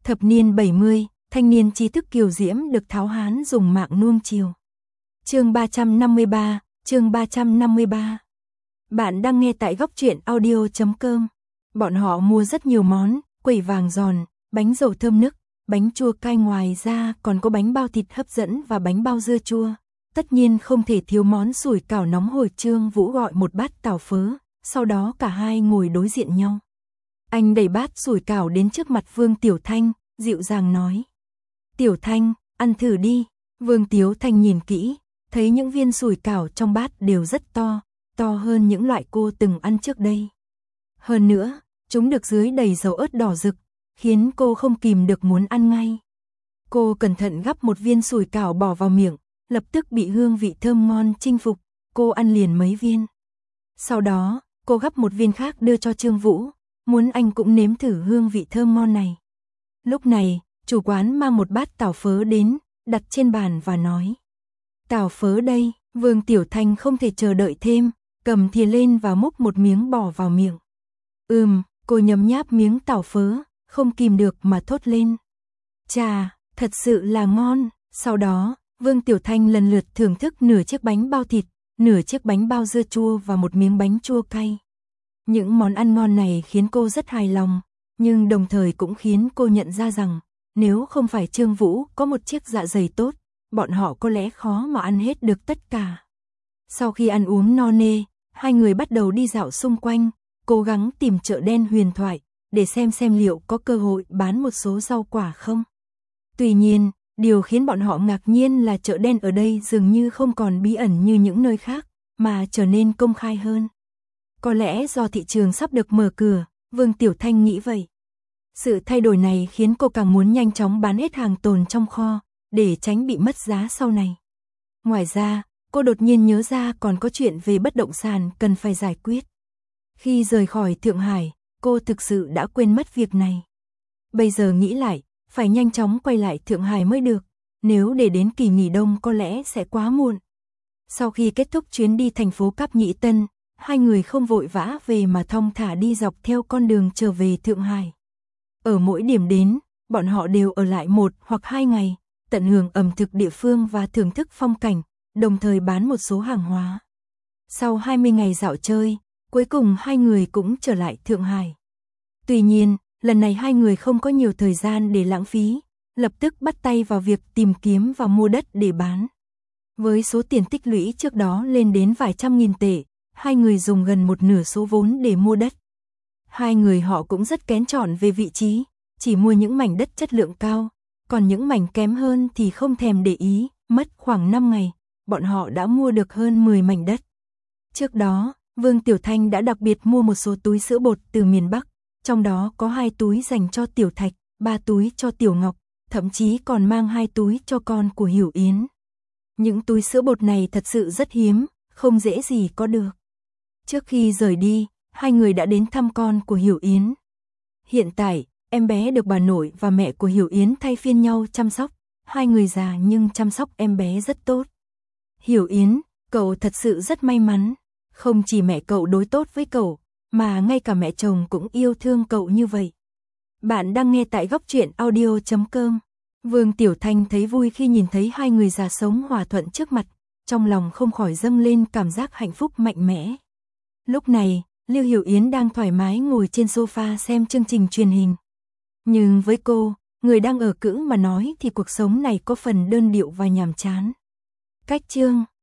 Thập niên 70, thanh niên trí thức kiều diễm được Tháo Hán dùng mạng nuông chiều. Chương 353. Bạn đang nghe tại góc truyện audio.com. Bọn họ mua rất nhiều món, quẩy vàng giòn, bánh dầu thơm nức, bánh chua cay, ngoài ra còn có bánh bao thịt hấp dẫn và bánh bao dưa chua. Tất nhiên không thể thiếu món sủi cảo nóng hổi. Trương Vũ gọi một bát tàu phớ, sau đó cả hai ngồi đối diện nhau. Anh đẩy bát sủi cảo đến trước mặt Vương Tiểu Thanh, dịu dàng nói: "Tiểu Thanh, ăn thử đi." Vương Tiểu Thanh nhìn kỹ, thấy những viên sủi cảo trong bát đều rất to, to hơn những loại cô từng ăn trước đây. Hơn nữa, chúng được dưới đầy dầu ớt đỏ rực, khiến cô không kìm được muốn ăn ngay. Cô cẩn thận gắp một viên sủi cảo bỏ vào miệng, lập tức bị hương vị thơm ngon chinh phục, cô ăn liền mấy viên. Sau đó, cô gắp một viên khác đưa cho Trương Vũ, muốn anh cũng nếm thử hương vị thơm ngon này. Lúc này, chủ quán mang một bát tàu phớ đến, đặt trên bàn và nói: "Tàu phớ đây." Vương Tiểu Thanh không thể chờ đợi thêm, cầm thìa lên và múc một miếng bỏ vào miệng. Cô nhấm nháp miếng tàu phớ, không kìm được mà thốt lên: "Chà, thật sự là ngon." Sau đó, Vương Tiểu Thanh lần lượt thưởng thức nửa chiếc bánh bao thịt, nửa chiếc bánh bao dưa chua và một miếng bánh chua cay. Những món ăn ngon này khiến cô rất hài lòng, nhưng đồng thời cũng khiến cô nhận ra rằng, nếu không phải Trương Vũ có một chiếc dạ dày tốt, bọn họ có lẽ khó mà ăn hết được tất cả. Sau khi ăn uống no nê, hai người bắt đầu đi dạo xung quanh, cố gắng tìm chợ đen huyền thoại, để xem liệu có cơ hội bán một số rau quả không. Tuy nhiên, điều khiến bọn họ ngạc nhiên là chợ đen ở đây dường như không còn bí ẩn như những nơi khác, mà trở nên công khai hơn. Có lẽ do thị trường sắp được mở cửa, Vương Tiểu Thanh nghĩ vậy. Sự thay đổi này khiến cô càng muốn nhanh chóng bán hết hàng tồn trong kho, để tránh bị mất giá sau này. Ngoài ra, cô đột nhiên nhớ ra còn có chuyện về bất động sản cần phải giải quyết. Khi rời khỏi Thượng Hải, cô thực sự đã quên mất việc này. Bây giờ nghĩ lại, phải nhanh chóng quay lại Thượng Hải mới được, nếu để đến kỳ nghỉ đông có lẽ sẽ quá muộn. Sau khi kết thúc chuyến đi thành phố Cáp Nhĩ Tân, hai người không vội vã về mà thong thả đi dọc theo con đường trở về Thượng Hải. Ở mỗi điểm đến, bọn họ đều ở lại 1 hoặc 2 ngày, tận hưởng ẩm thực địa phương và thưởng thức phong cảnh, đồng thời bán một số hàng hóa. Sau 20 ngày dạo chơi, cuối cùng hai người cũng trở lại Thượng Hải. Tuy nhiên, lần này hai người không có nhiều thời gian để lãng phí, lập tức bắt tay vào việc tìm kiếm và mua đất để bán. Với số tiền tích lũy trước đó lên đến vài trăm nghìn tệ, hai người dùng gần một nửa số vốn để mua đất. Hai người họ cũng rất kén chọn về vị trí, chỉ mua những mảnh đất chất lượng cao, còn những mảnh kém hơn thì không thèm để ý. Mất khoảng 5 ngày, bọn họ đã mua được hơn 10 mảnh đất. Trước đó, Vương Tiểu Thanh đã đặc biệt mua một số túi sữa bột từ miền Bắc, trong đó có 2 túi dành cho Tiểu Thạch, 3 túi cho Tiểu Ngọc, thậm chí còn mang 2 túi cho con của Hiểu Yến. Những túi sữa bột này thật sự rất hiếm, không dễ gì có được. Trước khi rời đi, hai người đã đến thăm con của Hiểu Yến. Hiện tại, em bé được bà nội và mẹ của Hiểu Yến thay phiên nhau chăm sóc, hai người già nhưng chăm sóc em bé rất tốt. Hiểu Yến, cậu thật sự rất may mắn, không chỉ mẹ cậu đối tốt với cậu, mà ngay cả mẹ chồng cũng yêu thương cậu như vậy. Bạn đang nghe tại góc truyện audio.com. Vương Tiểu Thanh thấy vui khi nhìn thấy hai người già sống hòa thuận trước mặt, trong lòng không khỏi dâng lên cảm giác hạnh phúc mạnh mẽ. Lúc này, Lưu Hiểu Yến đang thoải mái ngồi trên sofa xem chương trình truyền hình. Nhưng với cô, người đang ở cữ mà nói thì cuộc sống này có phần đơn điệu và nhàm chán. Cách chương